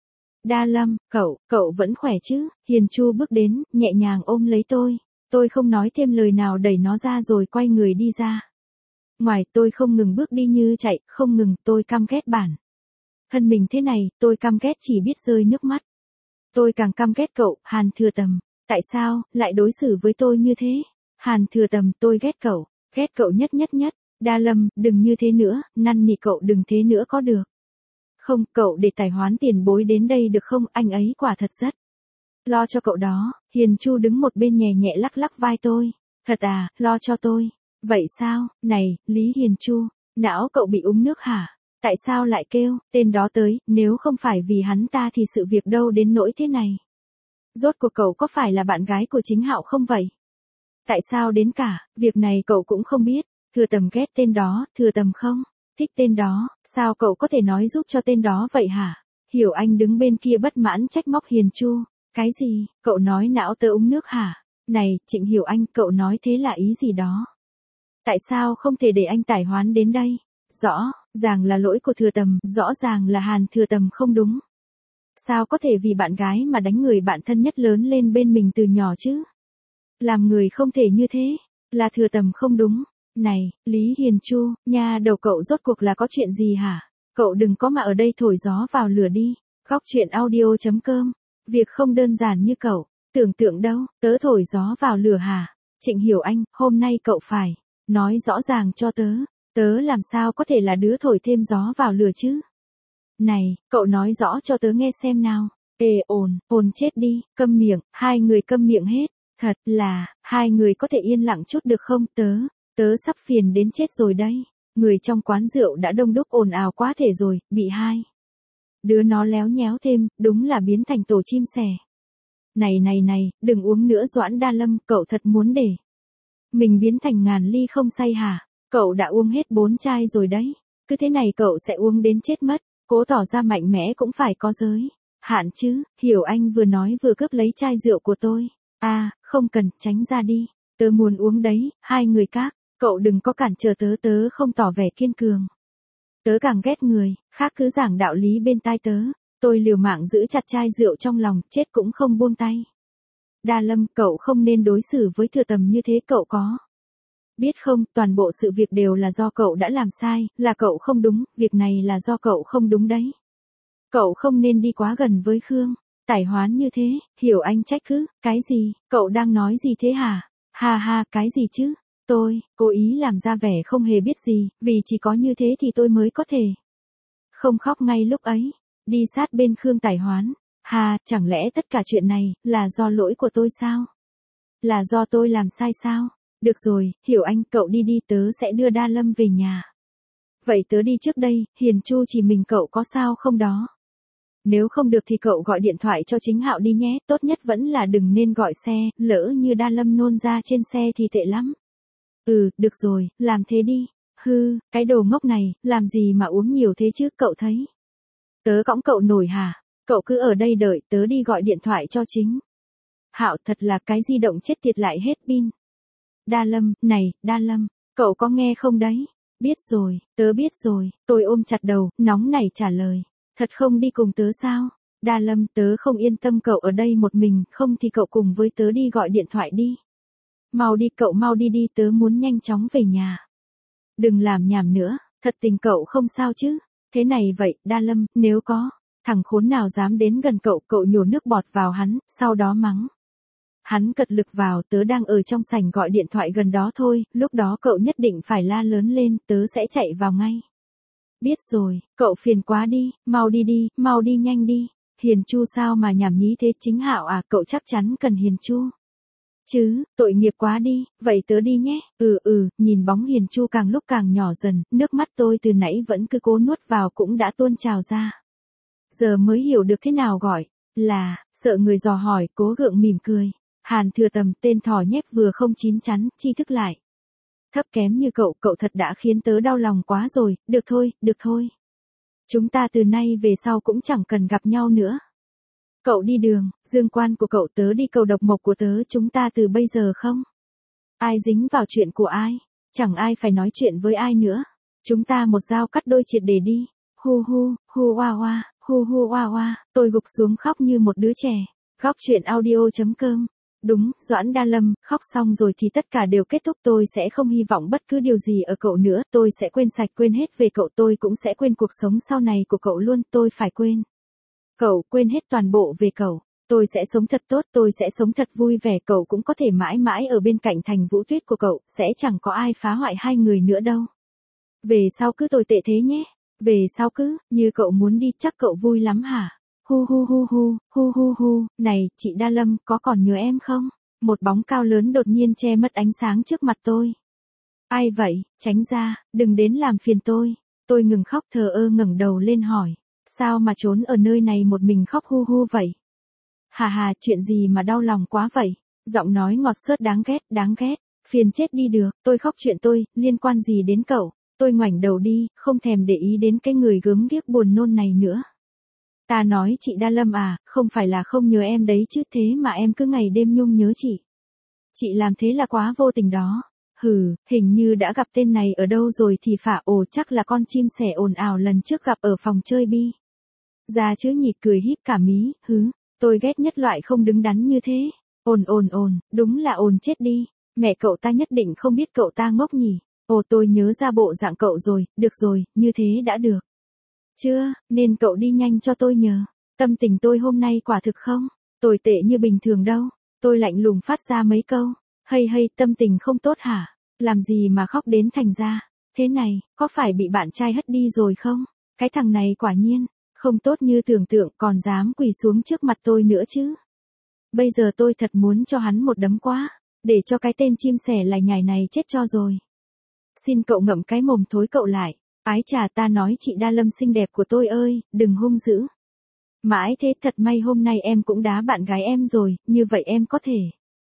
Đa Lâm, cậu vẫn khỏe chứ? Hiền Chu bước đến, nhẹ nhàng ôm lấy tôi. Tôi không nói thêm lời nào, đẩy nó ra rồi quay người đi ra. Ngoài, tôi không ngừng bước đi như chạy, không ngừng. Tôi căm ghét bản thân mình thế này, tôi căm ghét chỉ biết rơi nước mắt. Tôi càng căm ghét cậu, Hàn Thừa Tầm. Tại sao lại đối xử với tôi như thế? Hàn Thừa Tầm, tôi ghét cậu nhất. Đa Lâm, đừng như thế nữa, năn nỉ cậu đừng thế nữa có được không? Cậu để Tài Hoán tiền bối đến đây được không? Anh ấy quả thật rất lo cho cậu đó. Hiền Chu đứng một bên nhẹ nhẹ lắc lắc vai tôi. Thật à, lo cho tôi. Vậy sao? Này, Lý Hiền Chu, não cậu bị uống nước hả? Tại sao lại kêu tên đó tới, nếu không phải vì hắn ta thì sự việc đâu đến nỗi thế này. Rốt cuộc cậu có phải là bạn gái của Chính Hạo không vậy? Tại sao đến cả việc này cậu cũng không biết? Thừa Tầm ghét tên đó, Thừa Tầm không thích tên đó, sao cậu có thể nói giúp cho tên đó vậy hả? Hiểu Anh đứng bên kia bất mãn trách móc Hiền Chu. Cái gì, cậu nói não tớ uống nước hả? Này, Trịnh Hiểu Anh, cậu nói thế là ý gì đó? Tại sao không thể để anh Tài Hoán đến đây? Rõ ràng là lỗi của Thừa Tầm, rõ ràng là Hàn Thừa Tầm không đúng. Sao có thể vì bạn gái mà đánh người bạn thân nhất lớn lên bên mình từ nhỏ chứ? Làm người không thể như thế, là Thừa Tầm không đúng. Này, Lý Hiền Chu, nha đầu cậu rốt cuộc là có chuyện gì hả? Cậu đừng có mà ở đây thổi gió vào lửa đi. Góc chuyện audio.com. Việc không đơn giản như cậu tưởng tượng đâu, tớ thổi gió vào lửa hả? Trịnh Hiểu Anh, hôm nay cậu phải nói rõ ràng cho tớ làm sao có thể là đứa thổi thêm gió vào lửa chứ? Này, cậu nói rõ cho tớ nghe xem nào. Ê ồn chết đi, câm miệng, hai người câm miệng hết. Thật là, hai người có thể yên lặng chút được không? Tớ sắp phiền đến chết rồi đấy. Người trong quán rượu đã đông đúc ồn ào quá thể rồi, bị hai đứa nó léo nhéo thêm, đúng là biến thành tổ chim sẻ. Này, đừng uống nữa Doãn Đa Lâm, cậu thật muốn để mình biến thành ngàn ly không say hả? Cậu đã uống hết 4 chai rồi đấy. Cứ thế này cậu sẽ uống đến chết mất. Cố tỏ ra mạnh mẽ cũng phải có giới hạn chứ. Hiểu Anh vừa nói vừa cướp lấy chai rượu của tôi. À, không cần, tránh ra đi. Tớ muốn uống đấy, hai người các. Cậu đừng có cản trở tớ không tỏ vẻ kiên cường. Tớ càng ghét người khác cứ giảng đạo lý bên tai tớ. Tôi liều mạng giữ chặt chai rượu trong lòng, chết cũng không buông tay. Đa Lâm, cậu không nên đối xử với Thừa Tầm như thế, cậu có biết không, toàn bộ sự việc đều là do cậu đã làm sai, là cậu không đúng, việc này là do cậu không đúng đấy. Cậu không nên đi quá gần với Khương Tài Hoán như thế. Hiểu Anh trách cứ, cái gì, cậu đang nói gì thế hả? Ha, cái gì chứ? Tôi cố ý làm ra vẻ không hề biết gì, vì chỉ có như thế thì tôi mới có thể không khóc ngay lúc ấy, đi sát bên Khương Tài Hoán. Chẳng lẽ tất cả chuyện này là do lỗi của tôi sao? Là do tôi làm sai sao? Được rồi, Hiểu Anh, cậu đi đi, tớ sẽ đưa Đa Lâm về nhà. Vậy tớ đi trước đây, Hiền Chu chỉ mình cậu có sao không đó? Nếu không được thì cậu gọi điện thoại cho Chính Hạo đi nhé, tốt nhất vẫn là đừng nên gọi xe, lỡ như Đa Lâm nôn ra trên xe thì tệ lắm. Được rồi, làm thế đi. Cái đồ ngốc này, làm gì mà uống nhiều thế chứ, cậu thấy tớ cõng cậu nổi hả? Cậu cứ ở đây đợi, tớ đi gọi điện thoại cho Chính Hạo. Thật là cái di động chết tiệt lại hết pin. Đa Lâm, này, Đa Lâm, cậu có nghe không đấy? Biết rồi, tớ biết rồi. Tôi ôm chặt đầu, nóng nảy trả lời. Thật không đi cùng tớ sao? Đa Lâm, tớ không yên tâm cậu ở đây một mình, không thì cậu cùng với tớ đi gọi điện thoại đi. Mau đi, cậu mau đi, tớ muốn nhanh chóng về nhà. Đừng làm nhảm nữa, thật tình cậu không sao chứ? Thế này vậy, Đa Lâm, nếu có thằng khốn nào dám đến gần cậu, cậu nhổ nước bọt vào hắn, sau đó mắng hắn cật lực vào. Tớ đang ở trong sảnh gọi điện thoại gần đó thôi, lúc đó cậu nhất định phải la lớn lên, tớ sẽ chạy vào ngay. Biết rồi, cậu phiền quá đi, mau đi nhanh đi. Hiền Chu sao mà nhảm nhí thế? Chính Hạo à, cậu chắc chắn cần Hiền Chu chứ, tội nghiệp quá đi, vậy tớ đi nhé. Nhìn bóng Hiền Chu càng lúc càng nhỏ dần, nước mắt tôi từ nãy vẫn cứ cố nuốt vào cũng đã tuôn trào ra. Giờ mới hiểu được thế nào gọi là sợ người dò hỏi, cố gượng mỉm cười. Hàn Thừa Tầm, tên thỏ nhép vừa không chín chắn, tri thức lại thấp kém như cậu thật đã khiến tớ đau lòng quá rồi. Được thôi. Chúng ta từ nay về sau cũng chẳng cần gặp nhau nữa. Cậu đi đường dương quan của cậu, tớ đi cầu độc mộc của tớ, chúng ta từ bây giờ không ai dính vào chuyện của ai, chẳng ai phải nói chuyện với ai nữa. Chúng ta một dao cắt đôi triệt để đi. Hu oa oa, tôi gục xuống khóc như một đứa trẻ. Góc truyện audio.com. Đúng, Doãn Đa Lâm, khóc xong rồi thì tất cả đều kết thúc, tôi sẽ không hy vọng bất cứ điều gì ở cậu nữa, tôi sẽ quên sạch quên hết về cậu, tôi cũng sẽ quên cuộc sống sau này của cậu luôn, tôi phải quên cậu, quên hết toàn bộ về cậu. Tôi sẽ sống thật tốt, tôi sẽ sống thật vui vẻ, cậu cũng có thể mãi mãi ở bên cạnh Thành Vũ Tuyết của cậu, sẽ chẳng có ai phá hoại hai người nữa đâu. Về sau cứ tồi tệ thế nhé, về sau cứ như cậu muốn đi, chắc cậu vui lắm hả? Hu, này, chị Đa Lâm, có còn nhớ em không? Một bóng cao lớn đột nhiên che mất ánh sáng trước mặt tôi. Ai vậy, tránh ra, đừng đến làm phiền tôi. Tôi ngừng khóc thờ ơ ngẩng đầu lên hỏi. Sao mà trốn ở nơi này một mình khóc hu vậy? Hà, chuyện gì mà đau lòng quá vậy? Giọng nói ngọt xớt đáng ghét, phiền chết đi được, tôi khóc chuyện tôi, liên quan gì đến cậu? Tôi ngoảnh đầu đi, không thèm để ý đến cái người gớm ghiếc buồn nôn này nữa. Ta nói chị Đa Lâm à, không phải là không nhớ em đấy chứ, thế mà em cứ ngày đêm nhung nhớ chị. Chị làm thế là quá vô tình đó. Hình như đã gặp tên này ở đâu rồi thì phải. Chắc là con chim sẻ ồn ào lần trước gặp ở phòng chơi bi. Ra chứ nhỉ, cười híp cả mí. Tôi ghét nhất loại không đứng đắn như thế. Ồn, đúng là ồn chết đi. Mẹ cậu ta nhất định không biết cậu ta ngốc nhỉ. Tôi nhớ ra bộ dạng cậu rồi, được rồi, như thế đã được. Chưa, nên cậu đi nhanh cho tôi nhờ. Tâm tình tôi hôm nay quả thực không tồi tệ như bình thường đâu. Tôi lạnh lùng phát ra mấy câu. Hay, tâm tình không tốt hả? Làm gì mà khóc đến thành ra thế này, có phải bị bạn trai hất đi rồi không? Cái thằng này quả nhiên Không tốt như tưởng tượng còn dám quỳ xuống trước mặt tôi nữa chứ. Bây giờ tôi thật muốn cho hắn một đấm quá, để cho cái tên chim sẻ lải nhải này chết cho rồi. Xin cậu ngậm cái mồm thối cậu lại. Ái chà, ta nói chị Đa Lâm xinh đẹp của tôi ơi, đừng hung dữ. Mãi thế, thật may hôm nay em cũng đá bạn gái em rồi, như vậy em có thể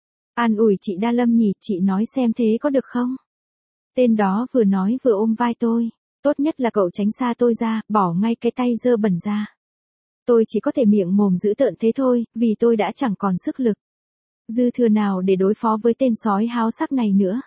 an ủi chị Đa Lâm nhỉ, chị nói xem thế có được không? Tên đó vừa nói vừa ôm vai tôi. Tốt nhất là cậu tránh xa tôi ra, bỏ ngay cái tay dơ bẩn ra. Tôi chỉ có thể miệng mồm dữ tợn thế thôi, vì tôi đã chẳng còn sức lực dư thừa nào để đối phó với tên sói háo sắc này nữa.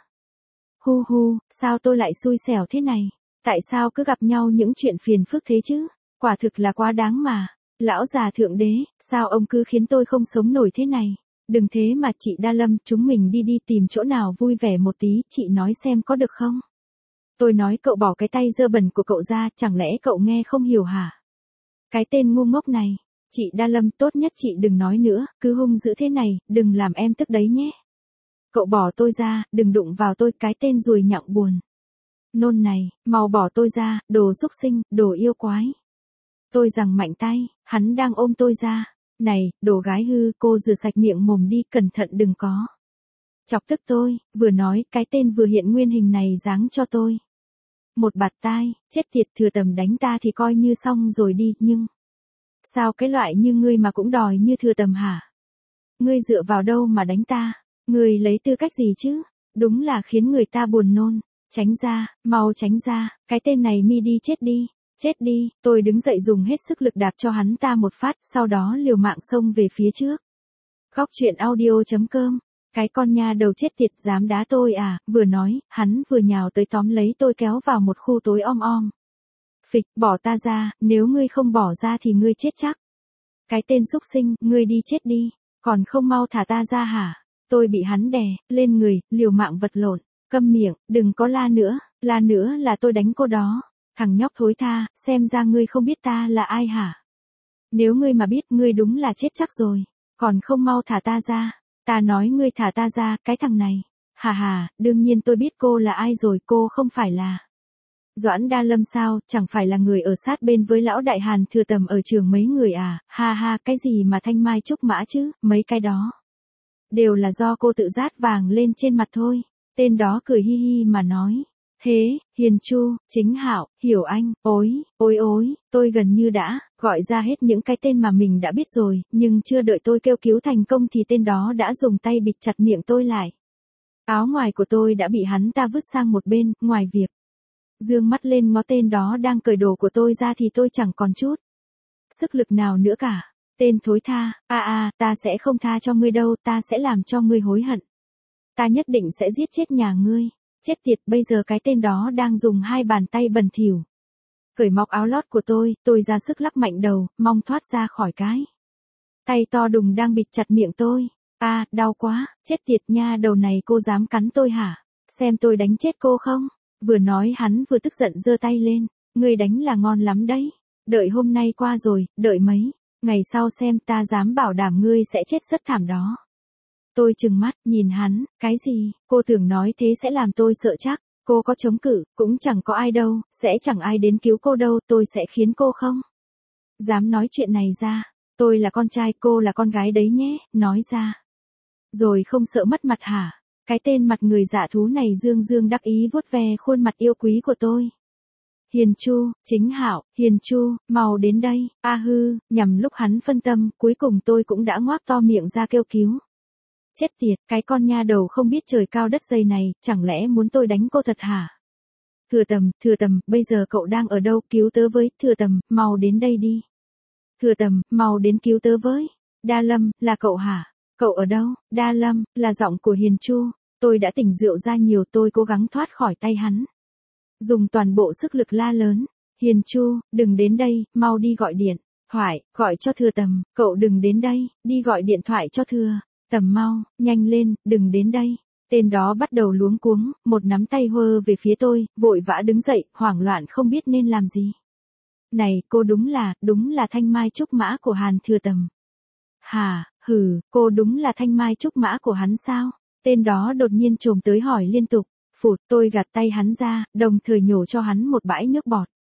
Hu hu, sao tôi lại xui xẻo thế này? Tại sao cứ gặp nhau những chuyện phiền phức thế chứ? Quả thực là quá đáng mà. Lão già thượng đế, sao ông cứ khiến tôi không sống nổi thế này? Đừng thế mà chị Đa Lâm, chúng mình đi tìm chỗ nào vui vẻ một tí, chị nói xem có được không? Tôi nói cậu bỏ cái tay dơ bẩn của cậu ra, chẳng lẽ cậu nghe không hiểu hả? Cái tên ngu ngốc này. Chị Đa Lâm, tốt nhất chị đừng nói nữa, cứ hung dữ thế này, đừng làm em tức đấy nhé. Cậu bỏ tôi ra, đừng đụng vào tôi, cái tên ruồi nhặng buồn nôn này, mau bỏ tôi ra, đồ xúc sinh, đồ yêu quái. Tôi giằng mạnh tay, hắn đang ôm tôi ra. Này, đồ gái hư, cô rửa sạch miệng mồm đi, cẩn thận đừng có chọc tức tôi. Vừa nói, cái tên vừa hiện nguyên hình này giáng cho tôi một bạt tai. Chết tiệt, Thừa Tầm đánh ta thì coi như xong rồi đi, nhưng sao cái loại như ngươi mà cũng đòi như Thừa Tầm hả? Ngươi dựa vào đâu mà đánh ta? Ngươi lấy tư cách gì chứ? Đúng là khiến người ta buồn nôn. Tránh ra, mau tránh ra, cái tên này mi đi chết đi. Chết đi, tôi đứng dậy dùng hết sức lực đạp cho hắn ta một phát, sau đó liều mạng xông về phía trước. Góc truyện audio.com. Cái con nha đầu chết tiệt dám đá tôi à? Vừa nói, hắn vừa nhào tới tóm lấy tôi kéo vào một khu tối om om. Phịch, bỏ ta ra, nếu ngươi không bỏ ra thì ngươi chết chắc. Cái tên xúc sinh, ngươi đi chết đi, còn không mau thả ta ra hả? Tôi bị hắn đè lên người, liều mạng vật lộn. Câm miệng, đừng có la nữa là tôi đánh cô đó. Thằng nhóc thối tha, xem ra ngươi không biết ta là ai hả? Nếu ngươi mà biết, ngươi đúng là chết chắc rồi. Còn không mau thả ta ra. Ta nói ngươi thả ta ra, cái thằng này. Hà hà, đương nhiên tôi biết cô là ai rồi, cô không phải là Doãn Đa Lâm sao, chẳng phải là người ở sát bên với lão đại Hàn Thừa Tầm ở trường mấy người à? Ha ha, cái gì mà thanh mai trúc mã chứ, mấy cái đó đều là do cô tự dát vàng lên trên mặt thôi. Tên đó cười hi hi mà nói. Thế, Hiền Chu, Chính Hạo, Hiểu Anh, ôi, tôi gần như đã gọi ra hết những cái tên mà mình đã biết rồi, nhưng chưa đợi tôi kêu cứu thành công thì tên đó đã dùng tay bịt chặt miệng tôi lại. Áo ngoài của tôi đã bị hắn ta vứt sang một bên, ngoài việc dương mắt lên ngó tên đó đang cởi đồ của tôi ra thì tôi chẳng còn chút sức lực nào nữa cả. Tên thối tha, ta sẽ không tha cho ngươi đâu, ta sẽ làm cho ngươi hối hận. Ta nhất định sẽ giết chết nhà ngươi. Chết tiệt, bây giờ cái tên đó đang dùng hai bàn tay bẩn thỉu cởi móc áo lót của tôi ra sức lắc mạnh đầu, mong thoát ra khỏi cái tay to đùng đang bịt chặt miệng tôi. Đau quá, chết tiệt nha đầu này, cô dám cắn tôi hả? Xem tôi đánh chết cô không? Vừa nói hắn vừa tức giận giơ tay lên. Ngươi đánh là ngon lắm đấy. Đợi hôm nay qua rồi, đợi mấy ngày sau xem, ta dám bảo đảm ngươi sẽ chết rất thảm đó. Tôi trừng mắt, nhìn hắn, cái gì, cô tưởng nói thế sẽ làm tôi sợ chắc, cô có chống cự, cũng chẳng có ai đâu, sẽ chẳng ai đến cứu cô đâu, tôi sẽ khiến cô không dám nói chuyện này ra. Tôi là con trai, cô là con gái đấy nhé, nói ra. Rồi không sợ mất mặt hả? Cái tên mặt người dạ thú này dương dương đắc ý vuốt ve khuôn mặt yêu quý của tôi. Hiền Chu, Chính Hạo, Hiền Chu, mau đến đây, nhằm lúc hắn phân tâm, cuối cùng tôi cũng đã ngoác to miệng ra kêu cứu. Chết tiệt, cái con nha đầu không biết trời cao đất dày này, chẳng lẽ muốn tôi đánh cô thật hả? Thừa Tầm, bây giờ cậu đang ở đâu, cứu tớ với, Thừa Tầm, mau đến đây đi. Thừa Tầm, mau đến cứu tớ với. Đa Lâm, là cậu hả? Cậu ở đâu? Đa Lâm, là giọng của Hiền Chu. Tôi đã tỉnh rượu ra nhiều, tôi cố gắng thoát khỏi tay hắn. Dùng toàn bộ sức lực la lớn. Hiền Chu, đừng đến đây, mau đi gọi điện thoại, gọi cho Thừa Tầm, cậu đừng đến đây, đi gọi điện thoại cho Thừa Tầm mau, nhanh lên, đừng đến đây. Tên đó bắt đầu luống cuống, một nắm tay hơ về phía tôi, vội vã đứng dậy, hoảng loạn không biết nên làm gì. Này, cô đúng là thanh mai trúc mã của Hàn Thừa Tầm. Cô đúng là thanh mai trúc mã của hắn sao? Tên đó đột nhiên trồm tới hỏi liên tục. Phụt, tôi gạt tay hắn ra, đồng thời nhổ cho hắn một bãi nước bọt.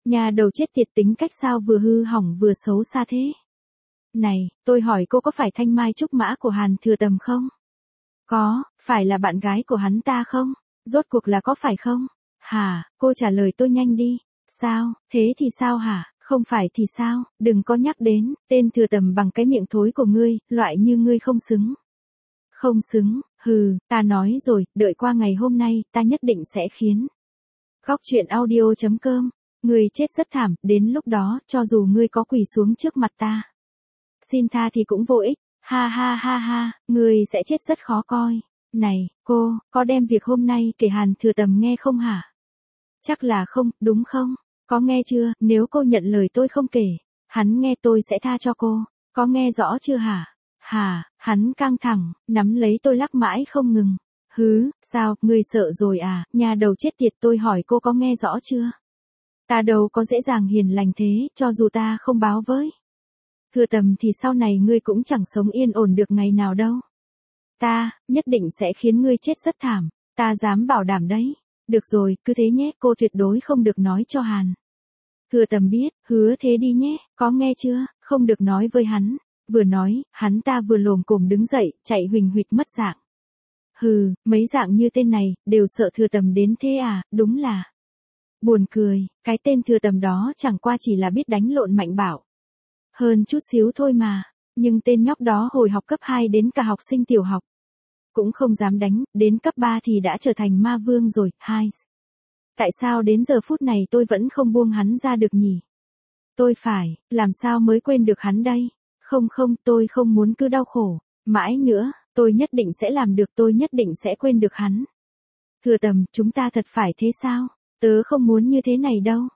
Nhà đầu chết tiệt tính cách sao vừa hư hỏng vừa xấu xa thế. Này, tôi hỏi cô có phải thanh mai trúc mã của Hàn Thừa Tầm không? Có, phải là bạn gái của hắn ta không? Rốt cuộc là có phải không? Hả, cô trả lời tôi nhanh đi. Sao, thế thì sao hả? Không phải thì sao, đừng có nhắc đến, tên Thừa Tầm bằng cái miệng thối của ngươi, loại như ngươi không xứng. Không xứng, hừ, ta nói rồi, đợi qua ngày hôm nay, ta nhất định sẽ khiến. Góc truyện audio.com, ngươi chết rất thảm, đến lúc đó, cho dù ngươi có quỳ xuống trước mặt ta. Xin tha thì cũng vô ích, ha ha ha ha, ngươi sẽ chết rất khó coi. Này, cô, có đem việc hôm nay kể Hàn Thừa Tầm nghe không hả? Chắc là không, đúng không? Có nghe chưa, nếu cô nhận lời tôi không kể, hắn nghe tôi sẽ tha cho cô. Có nghe rõ chưa hả? Hả, hắn căng thẳng, nắm lấy tôi lắc mãi không ngừng. Hứ, sao, ngươi sợ rồi à, nhà đầu chết tiệt tôi hỏi cô có nghe rõ chưa? Ta đâu có dễ dàng hiền lành thế, cho dù ta không báo với. Thừa Tầm thì sau này ngươi cũng chẳng sống yên ổn được ngày nào đâu. Ta, nhất định sẽ khiến ngươi chết rất thảm, ta dám bảo đảm đấy. Được rồi, cứ thế nhé, cô tuyệt đối không được nói cho Hàn Thừa Tầm biết, hứa thế đi nhé, có nghe chưa, không được nói với hắn. Vừa nói, hắn ta vừa lồm cồm đứng dậy, chạy huỳnh huỵch mất dạng. Hừ, mấy dạng như tên này, đều sợ Thừa Tầm đến thế à, đúng là. Buồn cười, cái tên Thừa Tầm đó chẳng qua chỉ là biết đánh lộn mạnh bạo. Hơn chút xíu thôi mà, nhưng tên nhóc đó hồi học cấp 2 đến cả học sinh tiểu học. Cũng không dám đánh, đến cấp 3 thì đã trở thành ma vương rồi, hai. Tại sao đến giờ phút này tôi vẫn không buông hắn ra được nhỉ? Tôi phải, làm sao mới quên được hắn đây? Không không, tôi không muốn cứ đau khổ, mãi nữa, tôi nhất định sẽ làm được, tôi nhất định sẽ quên được hắn. Thừa Tầm, chúng ta thật phải thế sao? Tớ không muốn như thế này đâu.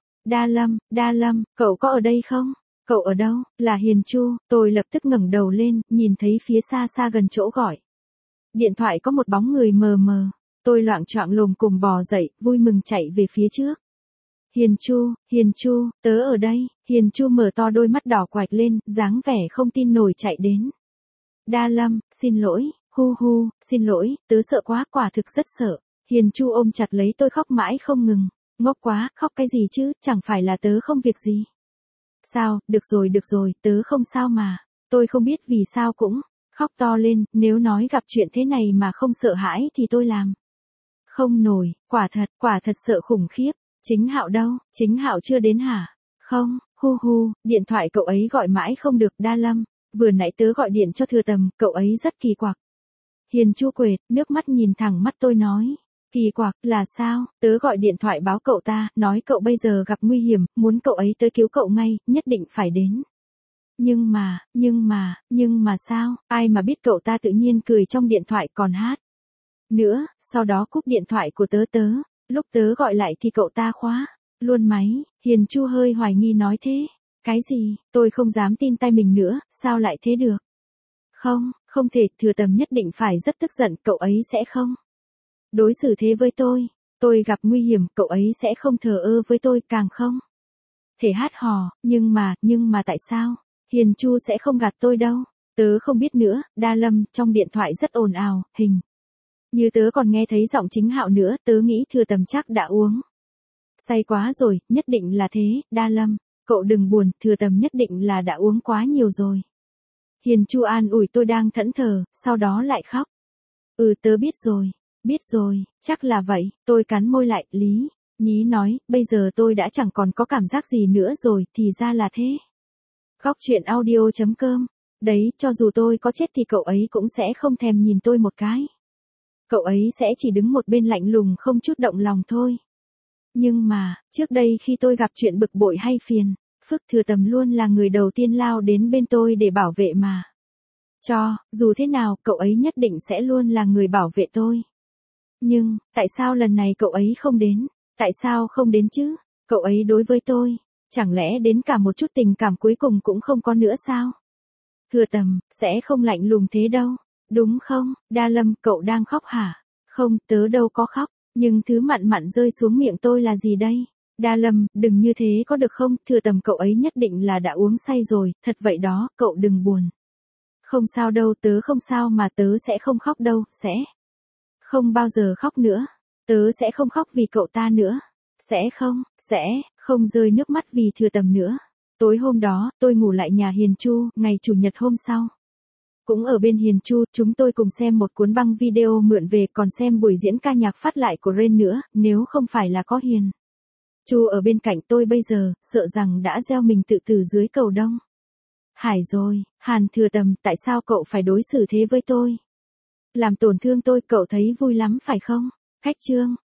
Đa Lâm, cậu có ở đây không? Cậu ở đâu? Là Hiền Chu, tôi lập tức ngẩng đầu lên, nhìn thấy phía xa xa gần chỗ gọi. Điện thoại có một bóng người mờ mờ, tôi loạng choạng lồm cồm bò dậy, vui mừng chạy về phía trước. Hiền Chu, tớ ở đây, Hiền Chu mở to đôi mắt đỏ quạch lên, dáng vẻ không tin nổi chạy đến. Đa Lâm, xin lỗi, xin lỗi, tớ sợ quá, quả thực rất sợ. Hiền Chu ôm chặt lấy tôi khóc mãi không ngừng. Ngốc quá, khóc cái gì chứ, chẳng phải là tớ không việc gì. Sao, được rồi, tớ không sao mà. Tôi không biết vì sao cũng khóc to lên, nếu nói gặp chuyện thế này mà không sợ hãi thì tôi làm không nổi, quả thật sợ khủng khiếp. Chính Hạo đâu, Chính Hạo chưa đến hả? Không, điện thoại cậu ấy gọi mãi không được. Đa Lâm, vừa nãy tớ gọi điện cho Thừa Tầm, cậu ấy rất kỳ quặc. Hiền Chu quệt, nước mắt nhìn thẳng mắt tôi nói. Kỳ quặc, là sao? Tớ gọi điện thoại báo cậu ta, nói cậu bây giờ gặp nguy hiểm, muốn cậu ấy tới cứu cậu ngay, nhất định phải đến. Nhưng mà sao? Ai mà biết cậu ta tự nhiên cười trong điện thoại còn hát nữa, sau đó cúp điện thoại của tớ. Lúc tớ gọi lại thì cậu ta khóa luôn máy. Hiền Chu hơi hoài nghi nói thế. Cái gì? Tôi không dám tin tay mình nữa, sao lại thế được? Không thể, Thừa Tầm nhất định phải rất tức giận, cậu ấy sẽ không đối xử thế với tôi. Tôi gặp nguy hiểm, cậu ấy sẽ không thờ ơ với tôi, càng không thể hát hò, nhưng mà tại sao? Hiền Chu sẽ không gạt tôi đâu. Tớ không biết nữa. Đa Lâm, trong điện thoại rất ồn ào, hình như tớ còn nghe thấy giọng Chính Hạo nữa, tớ nghĩ Thừa Tầm chắc đã uống say quá rồi, nhất định là thế. Đa Lâm, cậu đừng buồn, Thừa Tầm nhất định là đã uống quá nhiều rồi. Hiền Chu an ủi tôi đang thẫn thờ, sau đó lại khóc. Tớ biết rồi, chắc là vậy. Tôi cắn môi lại, lý nhí nói, bây giờ tôi đã chẳng còn có cảm giác gì nữa rồi, thì ra là thế. Góc truyện audio.com, đấy, cho dù tôi có chết thì cậu ấy cũng sẽ không thèm nhìn tôi một cái. Cậu ấy sẽ chỉ đứng một bên lạnh lùng không chút động lòng thôi. Nhưng mà, trước đây khi tôi gặp chuyện bực bội hay phiền phức, Thừa Tầm luôn là người đầu tiên lao đến bên tôi để bảo vệ mà. Dù thế nào, cậu ấy nhất định sẽ luôn là người bảo vệ tôi. Nhưng, tại sao lần này cậu ấy không đến? Tại sao không đến chứ? Cậu ấy đối với tôi, chẳng lẽ đến cả một chút tình cảm cuối cùng cũng không có nữa sao? Thừa Tầm, sẽ không lạnh lùng thế đâu, đúng không? Đa Lâm, cậu đang khóc hả? Không, tớ đâu có khóc, nhưng thứ mặn mặn rơi xuống miệng tôi là gì đây? Đa Lâm, đừng như thế có được không? Thừa Tầm, cậu ấy nhất định là đã uống say rồi, thật vậy đó, cậu đừng buồn. Không sao đâu, tớ không sao mà, tớ sẽ không khóc đâu, sẽ không bao giờ khóc nữa. Tớ sẽ không khóc vì cậu ta nữa. Sẽ không rơi nước mắt vì Thừa Tầm nữa. Tối hôm đó, tôi ngủ lại nhà Hiền Chu, ngày Chủ nhật hôm sau. Cũng ở bên Hiền Chu, chúng tôi cùng xem một cuốn băng video mượn về, còn xem buổi diễn ca nhạc phát lại của Rain nữa, nếu không phải là có Hiền Chu ở bên cạnh tôi bây giờ, sợ rằng đã gieo mình tự tử dưới cầu Đông Hải rồi. Hàn Thừa Tầm, tại sao cậu phải đối xử thế với tôi? Làm tổn thương tôi, cậu thấy vui lắm phải không? Khách Trương.